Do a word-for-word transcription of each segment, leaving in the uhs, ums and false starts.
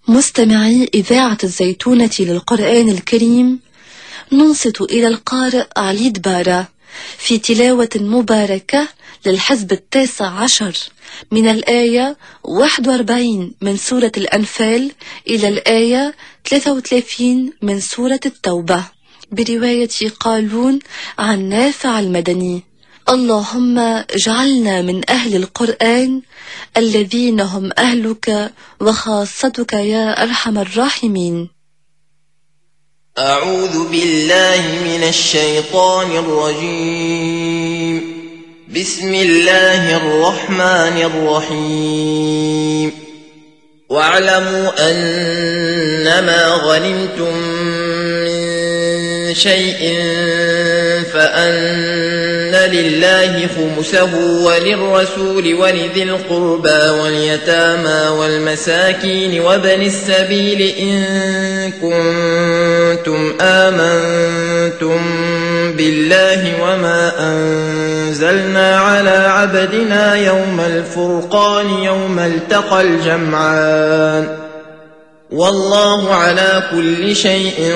مستمعي إذاعة الزيتونة للقرآن الكريم، ننصت إلى القارئ علي دبارة في تلاوة مباركة للحزب التاسع عشر من الآية واحد وأربعين من سورة الأنفال إلى الآية ثلاثة وثلاثين من سورة التوبة، برواية قالون عن نافع المدني. اللهم اجعلنا من أهل القرآن الذين هم أهلك وخاصتك يا أرحم الراحمين. أعوذ بالله من الشيطان الرجيم. بسم الله الرحمن الرحيم. واعلموا أنما غنمتم من شيء فأن لله خمسه وللرسول ولذي القربى واليتامى والمساكين وابن السبيل إن كنتم آمنتم بالله وما أنزلنا على عبدنا يوم الفرقان يوم التقى الجمعان والله على كل شيء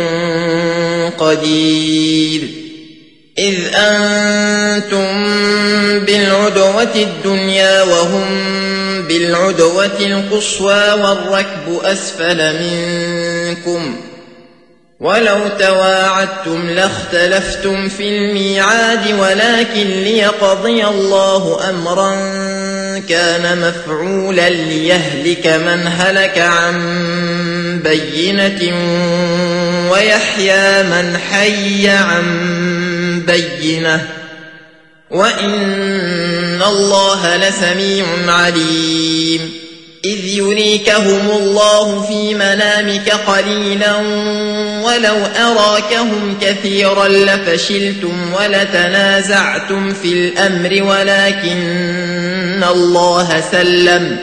قدير. إذ أنتم بالعدوة الدنيا وهم بالعدوة القصوى والركب أسفل منكم ولو تواعدتم لاختلفتم في الميعاد ولكن ليقضي الله أمرا كان مفعولا ليهلك من هلك عن بينة ويحيى من حي عن بينة وإن الله لسميع عليم. إذ يريكهم الله في منامك قليلا ولو أراكهم كثيرا لفشلتم ولتنازعتم في الأمر ولكن الله سلم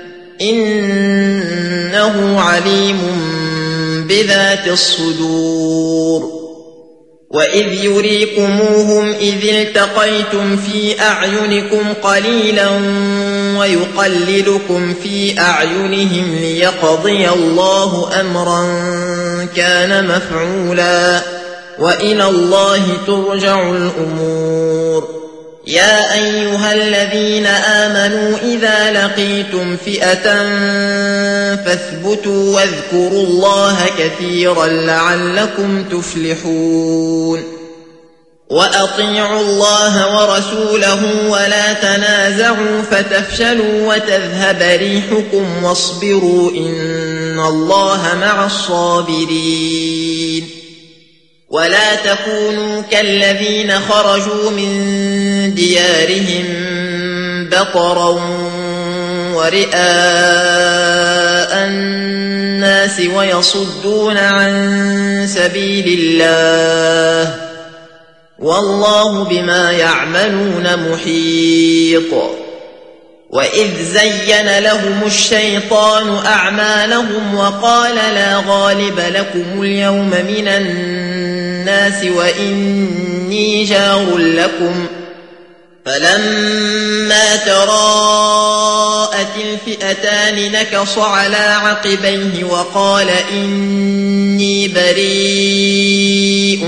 إنه عليم بذات الصدور. وإذ يريكموهم إذ التقيتم في أعينكم قليلا ويقللكم في أعينهم ليقضي الله أمرا كان مفعولا وإلى الله ترجع الأمور. يا أيها الذين آمنوا إذا لقيتم فئة فاثبتوا واذكروا الله كثيرا لعلكم تفلحون. وأطيعوا الله ورسوله ولا تنازعوا فتفشلوا وتذهب ريحكم واصبروا إن الله مع الصابرين. ولا تكونوا كالذين خرجوا من ديارهم بطرا ورئاء الناس ويصدون عن سبيل الله والله بما يعملون محيط. وإذ زين لهم الشيطان أعمالهم وقال لا غالب لكم اليوم من الناس وإني جار لكم فلما تراءت الفئتان نكص على عقبيه وقال إني بريء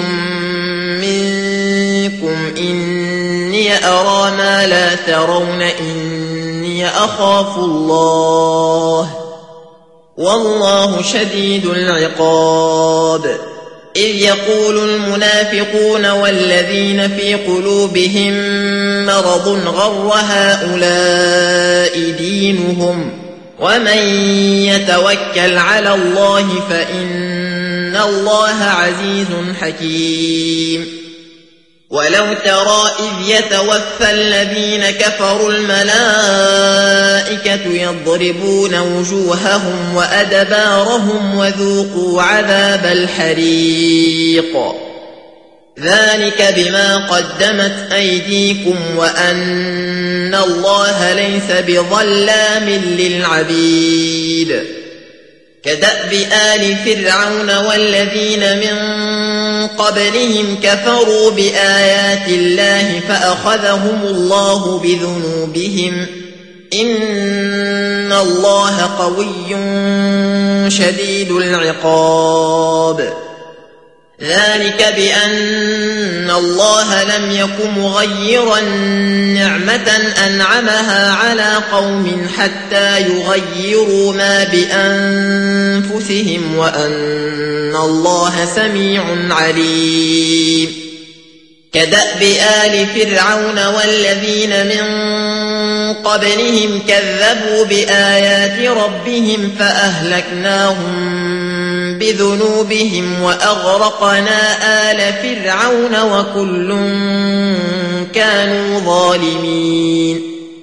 منكم إني أرى ما لا ترون إني أخاف الله والله شديد العقاب. إذ يقول المنافقون والذين في قلوبهم مرض غر هؤلاء دينهم ومن يتوكل على الله فإن الله عزيز حكيم. ولو ترى إذ يتوفى الذين كفروا الملائكة يضربون وجوههم وأدبارهم وذوقوا عذاب الحريق ذلك بما قدمت أيديكم وأن الله ليس بظلام للعبيد. كدأب آل فرعون والذين من قبلهم كفروا بآيات الله فأخذهم الله بذنوبهم إن الله قوي شديد العقاب. ذلك بأن الله لم يك مغيرا نعمة أنعمها على قوم حتى يغيروا ما بأنفسهم وأن الله سميع عليم. كدأب آل فرعون والذين من قبلهم كذبوا بآيات ربهم فأهلكناهم بذنوبهم وأغرقنا آل فرعون وكل كانوا ظالمين.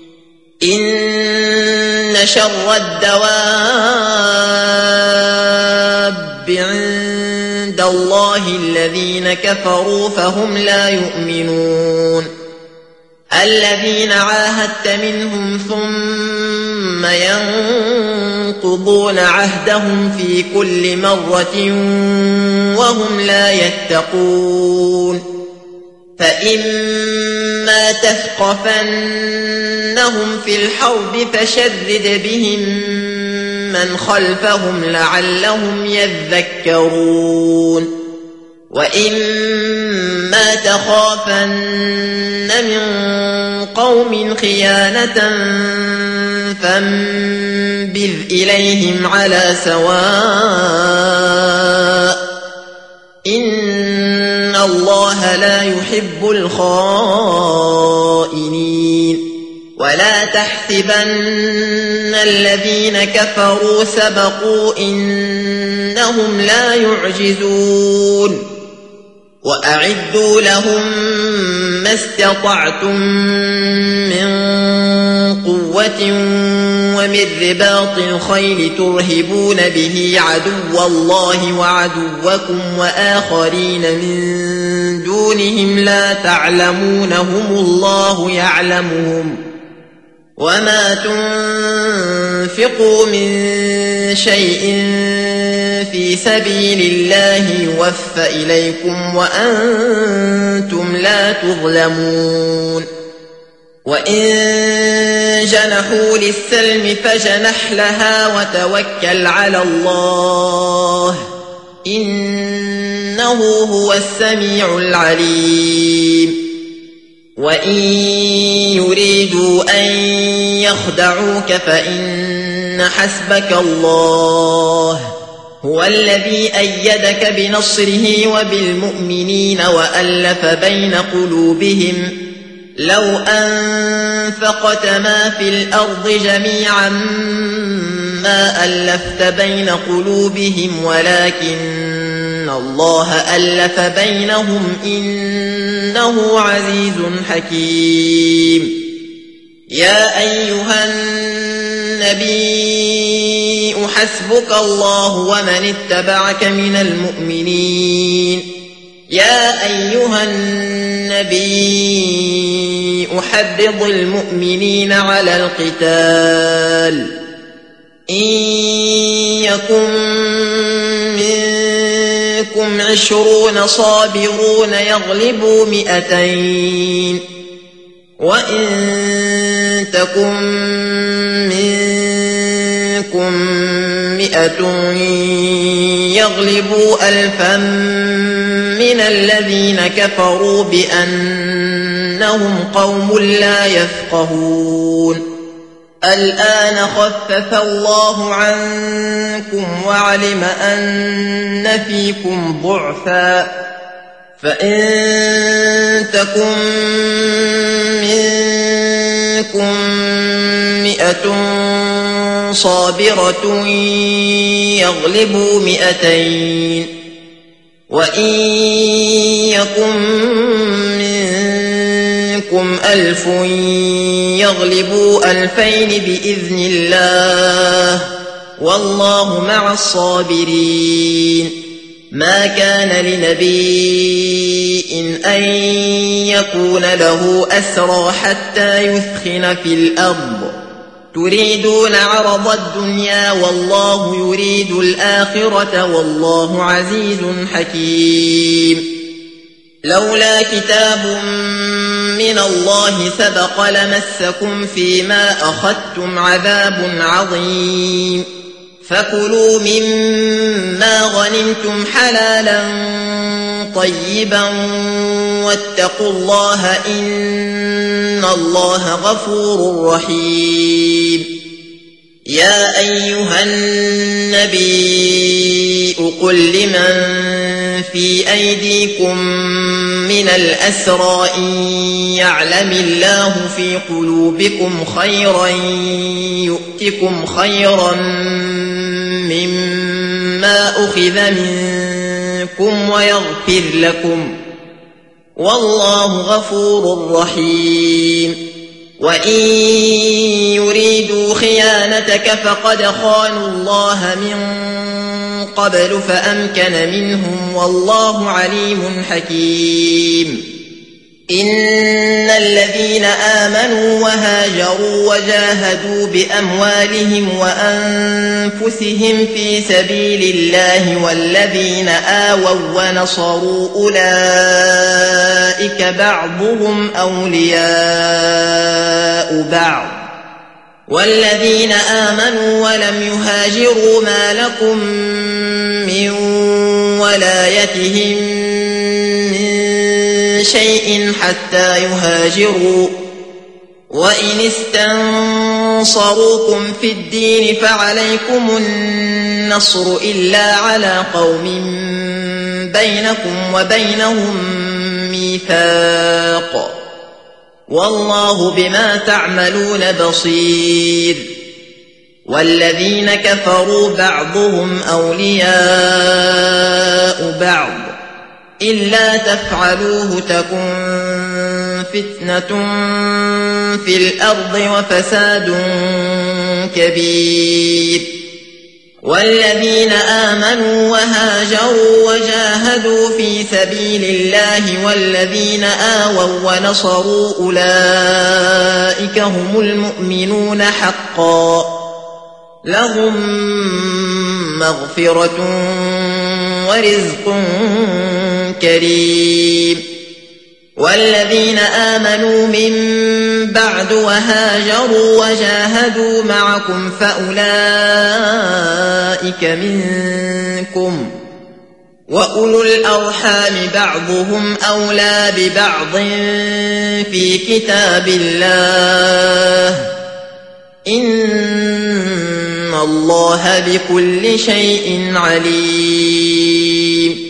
إن شر الدواب عند الله الذين كفروا فهم لا يؤمنون. الذين عاهدت منهم ثم ينقضون عهدهم في كل مرة وهم لا يتقون. فإما تثقفنهم في الحرب فشرد بهم من خلفهم لعلهم يذكرون. وإما تخافن من قوم خيانة فانبذ إليهم على سواء إن الله لا يحب الخائنين. ولا تحسبن الذين كفروا سبقوا إنهم لا يعجزون. وأعدوا لهم ما استطعتم من قوة ومن رباط الخيل ترهبون به عدو الله وعدوكم وآخرين من دونهم لا تعلمونهم الله يعلمهم. وما تنفقوا من شيء في سبيل الله يوفى إليكم وأنتم لا تظلمون. وإن جنحوا للسلم فجنح لها وتوكل على الله إنه هو السميع العليم. وإن يريدوا أن يخدعوك فإن حسبك الله هو الذي أيدك بنصره وبالمؤمنين وألف بين قلوبهم. لو أنفقت ما في الأرض جميعا ما ألفت بين قلوبهم ولكن الله ألف بينهم إنه عزيز حكيم. يا أيها النبي حسبك الله ومن اتبعك من المؤمنين. يا أيها النبي حرض المؤمنين على القتال إن يكن منكم عشرون صابرون يغلبوا مئتين وإن تكن منكم مئة يغلبوا ألفا من الذين كفروا بأنهم قوم لا يفقهون. الآن خفف الله عنكم وعلم أن فيكم ضعفا فإن تكن منكم مئة صابرة يغلبوا مئتين وإن يكن منكم ألف يغلبوا ألفين بإذن الله والله مع الصابرين. ما كان لنبي أن يكون له أسرى حتى يثخن في الأرض تريدون عرض الدنيا والله يريد الآخرة والله عزيز حكيم. لولا كتاب من الله سبق لمسكم فيما أخذتم عذاب عظيم فكلوا مما غنمتم حلالا طيبا واتقوا الله إن الله غفور رحيم يا أيها النبي قل لمن في أيديكم من الأسرى إن يعلم الله في قلوبكم خيرا يؤتكم خيرا مما أخذ منكم ويغفر لكم والله غفور رحيم وإن يريدوا خيانتك فقد خانوا الله من قبل فأمكن منهم والله عليم حكيم إن الذين آمنوا وهاجروا وجاهدوا بأموالهم وأنفسهم في سبيل الله والذين آووا ونصروا أولئك بعضهم أولياء بعض والذين آمنوا ولم يهاجروا ما لكم من ولايتهم من شيء حتى يهاجروا وإن استنصروكم في الدين فعليكم النصر إلا على قوم بينكم وبينهم ميثاق والله بما تعملون بصير والذين كفروا بعضهم أولياء بعض إلا تفعلوه تكن فتنة في الأرض وفساد كبير والذين آمنوا وهاجروا وجاهدوا في سبيل الله والذين آووا ونصروا أولئك هم المؤمنون حقا لهم مغفرة ورزق كريم والذين آمنوا من بعد وهاجروا وجاهدوا معكم فأولئك منكم وأولو الأرحام بعضهم أولى ببعض في كتاب الله إن الله بكل شيء عليم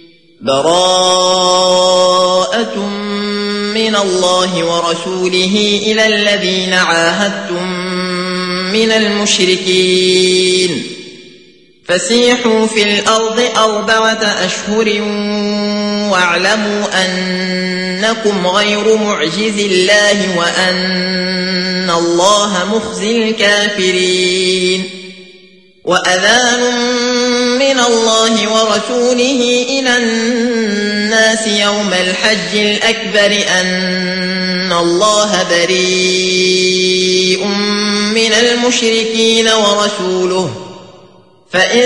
براءة من الله ورسوله إلى الذين عاهدتم من المشركين فسيحوا في الأرض أربعة أشهر واعلموا أنكم غير معجز الله وأن الله مخزي الكافرين وأذان من الله ورسوله إلى الناس يوم الحج الأكبر أن الله بريء من المشركين ورسوله فإن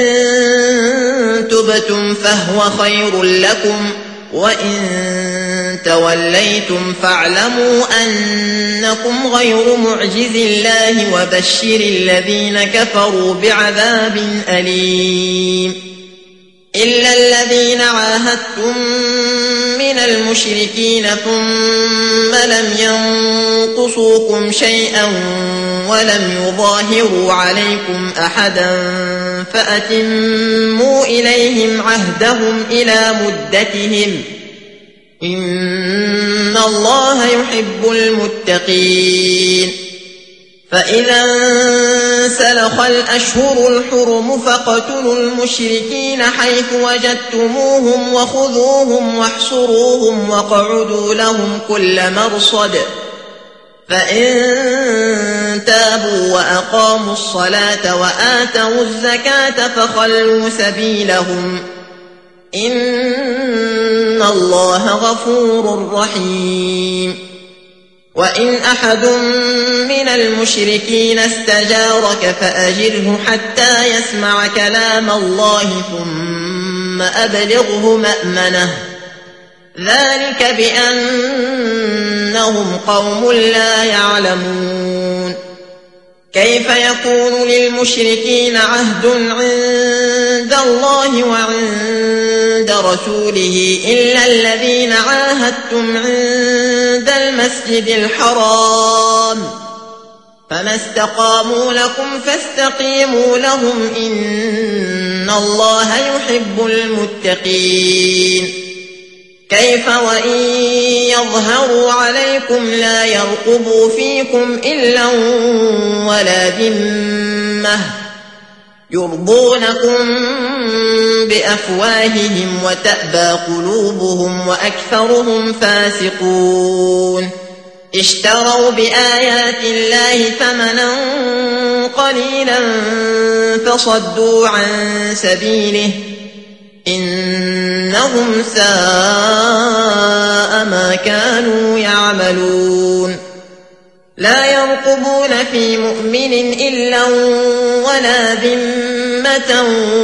تبتم فهو خير لكم وإن توليتم فاعلموا أنكم غير معجز الله وبشر الذين كفروا بعذاب أليم إلا الذين عاهدتم من المشركين ثم لم ينقصوكم شيئا ولم يظاهروا عليكم أحدا فأتموا إليهم عهدهم إلى مدتهم إن الله يحب المتقين فإذا انسلخ الأشهر الحرم فاقتلوا المشركين حيث وجدتموهم وخذوهم واحصروهم واقعدوا لهم كل مرصد فإن تابوا وأقاموا الصلاة وآتوا الزكاة فخلوا سبيلهم إن الله غفور رحيم وإن أحد من المشركين استجارك فأجره حتى يسمع كلام الله ثم أبلغه مأمنه ذلك بأنهم قوم لا يعلمون كيف يكون للمشركين عهد عند الله وعند رسوله إلا الذين عاهدتم عند المسجد الحرام فما استقاموا لكم فاستقيموا لهم إن الله يحب المتقين كيف وإن يظهروا عليكم لا يرقبوا فيكم إلا ولا ذمة يرضونكم بأفواههم وتأبى قلوبهم وأكثرهم فاسقون اشتروا بآيات الله ثمنا قليلا فصدوا عن سبيله إنهم ساء ما كانوا يعملون لا يرقبون في مؤمن إلا ولا ذمة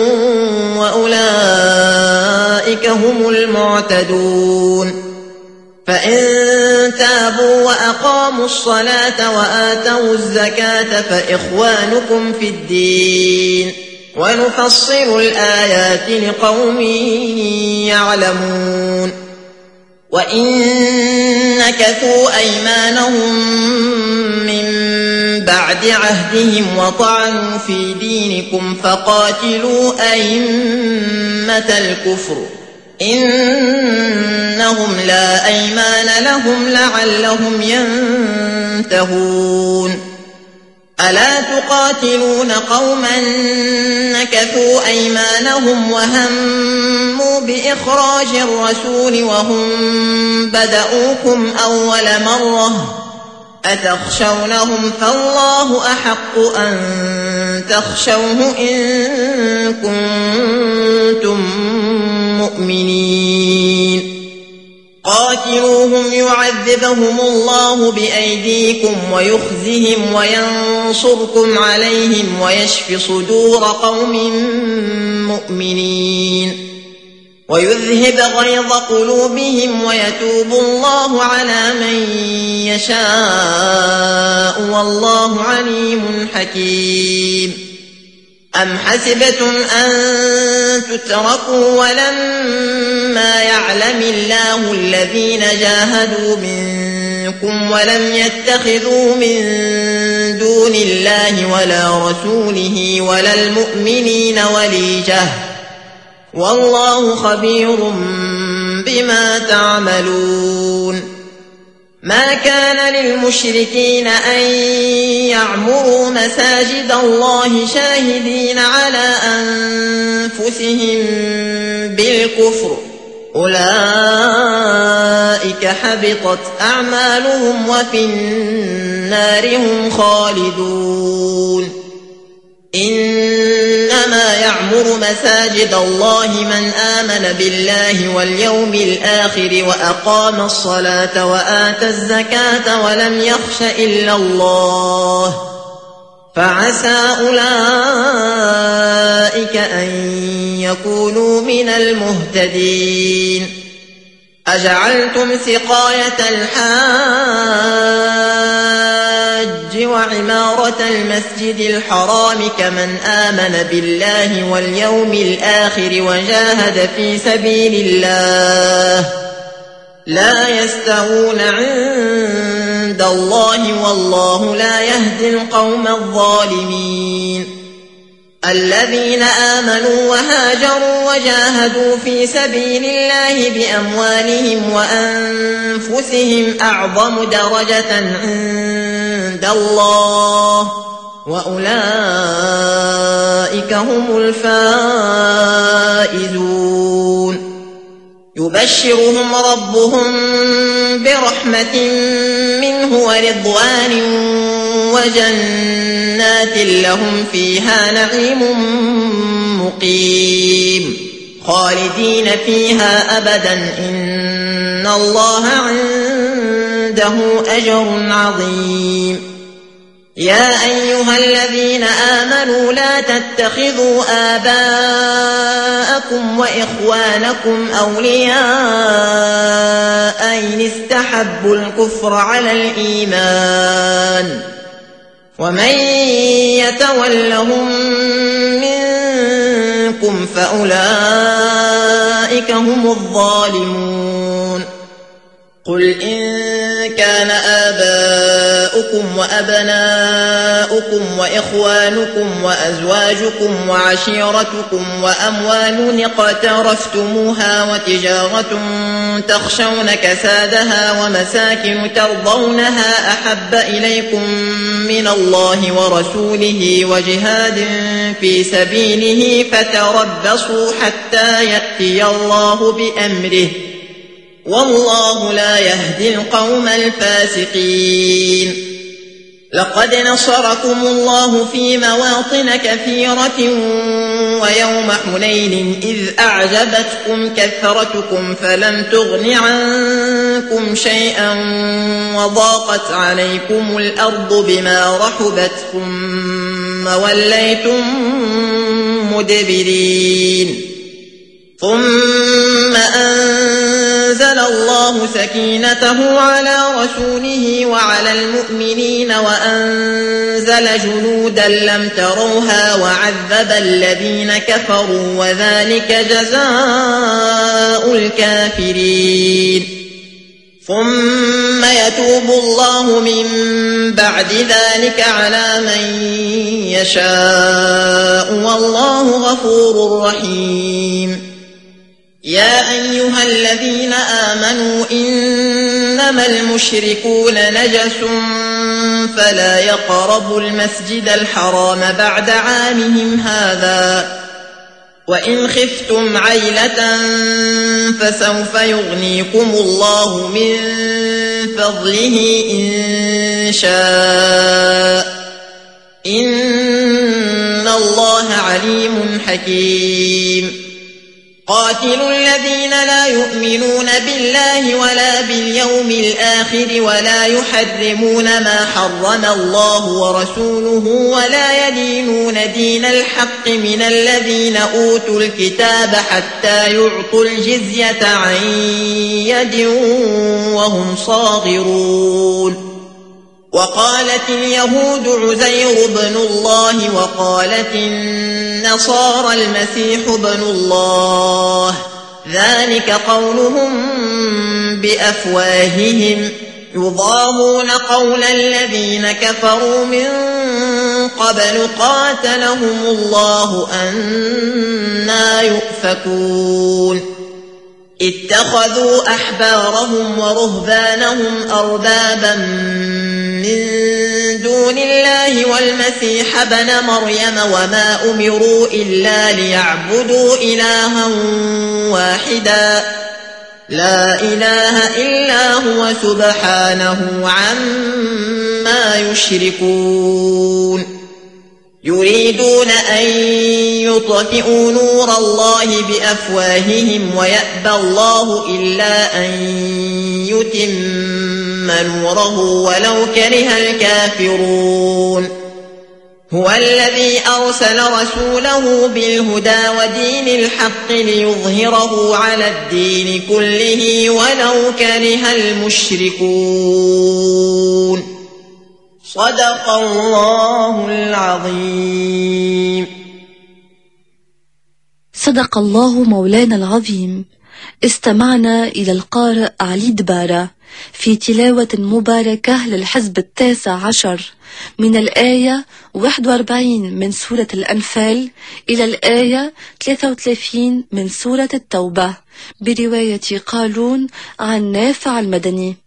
وأولئك هم المعتدون فإن تابوا وأقاموا الصلاة وآتوا الزكاة فإخوانكم في الدين ونفصل الآيات لقوم يعلمون وإن نكثوا أيمانهم من بعد عهدهم وطعنوا في دينكم فقاتلوا أئمة الكفر إنهم لا أيمان لهم لعلهم ينتهون ألا تقاتلون قوما نكثوا أيمانهم وهموا بإخراج الرسول وهم بدؤوكم أول مرة أتخشونهم فالله أحق أن تخشوه إن كنتم مؤمنين قاتلوهم يعذبهم الله بأيديكم ويخزهم وينصركم عليهم ويشف صدور قوم مؤمنين ويذهب غيظ قلوبهم ويتوب الله على من يشاء والله عليم حكيم أم حسبتم أن تتركوا ولما يعلم الله الذين جاهدوا منكم ولم يتخذوا من دون الله ولا رسوله ولا المؤمنين وليجة والله خبير بما تعملون ما كان للمشركين أن يعمروا مساجد الله شاهدين على أنفسهم بالكفر أولئك حبطت أعمالهم وفي النار هم خالدون إنما يعمر مساجد الله من آمن بالله واليوم الآخر وأقام الصلاة وآتى الزكاة ولم يخش إلا الله فعسى أولئك أن يكونوا من المهتدين أجعلتم سقاية الحاج وعمارة المسجد الحرام كمن آمن بالله واليوم الآخر وجاهد في سبيل الله لا يستوون عند الله والله لا يهدي القوم الظالمين الذين آمنوا وهاجروا وجاهدوا في سبيل الله بأموالهم وأنفسهم أعظم درجة عند الله وأولئك هم الفائزون يبشرهم ربهم برحمة منه ورضوان وجنات لهم فيها نعيم مقيم خالدين فيها أبدا إن الله عنده أجر عظيم يا أيها الذين آمنوا لا تتخذوا آباءكم وإخوانكم أولياء إن استحبوا الكفر على الإيمان ومن يتولهم منكم فأولئك هم الظالمون قل إن كان آباؤكم وأبناؤكم وإخوانكم وأزواجكم وعشيرتكم وأموال اقترفتموها وتجارة تخشون كسادها ومساكن ترضونها أحب إليكم من الله ورسوله وجهاد في سبيله فتربصوا حتى يأتي الله بأمره والله لا يهدي القوم الفاسقين لقد نصركم الله في مواطن كثيرة ويوم حنين إذ أعجبتكم كثرتكم فلم تغن عنكم شيئا وضاقت عليكم الأرض بما رحبت ثم وليتم مدبرين ثم أنزل الله سكينته على رسوله وعلى المؤمنين وأنزل جنودا لم تروها وعذب الذين كفروا وذلك جزاء الكافرين ثم يتوب الله من بعد ذلك على من يشاء والله غفور رحيم يا أيها الذين آمنوا إنما المشركون نجس فلا يقربوا المسجد الحرام بعد عامهم هذا وإن خفتم عيلة فسوف يغنيكم الله من فضله إن شاء إن الله عليم حكيم قاتلوا الذين لا يؤمنون بالله ولا باليوم الآخر ولا يحرمون ما حرم الله ورسوله ولا يدينون دين الحق من الذين أوتوا الكتاب حتى يعطوا الجزية عن يد وهم صاغرون وقالت اليهود عزير بن الله وقالت النصارى المسيح بن الله ذلك قولهم بأفواههم يضاهون قول الذين كفروا من قبل قاتلهم الله أنى يؤفكون اتخذوا أحبارهم ورهبانهم أربابا من دون الله والمسيح ابن مريم وما أمروا إلا ليعبدوا إلها واحدا لا إله إلا هو سبحانه عما يشركون يريدون أن يطفئوا نور الله بأفواههم ويأبى الله إلا أن يتم نوره ولو كره الكافرون هو الذي أرسل رسوله بالهدى ودين الحق ليظهره على الدين كله ولو كره المشركون صدق الله العظيم. صدق الله مولانا العظيم. استمعنا إلى القارئ علي دبارة في تلاوة مباركة للحزب التاسع عشر من الآية واحد وأربعين من سورة الأنفال إلى الآية ثلاثة وثلاثين من سورة التوبة برواية قالون عن نافع المدني.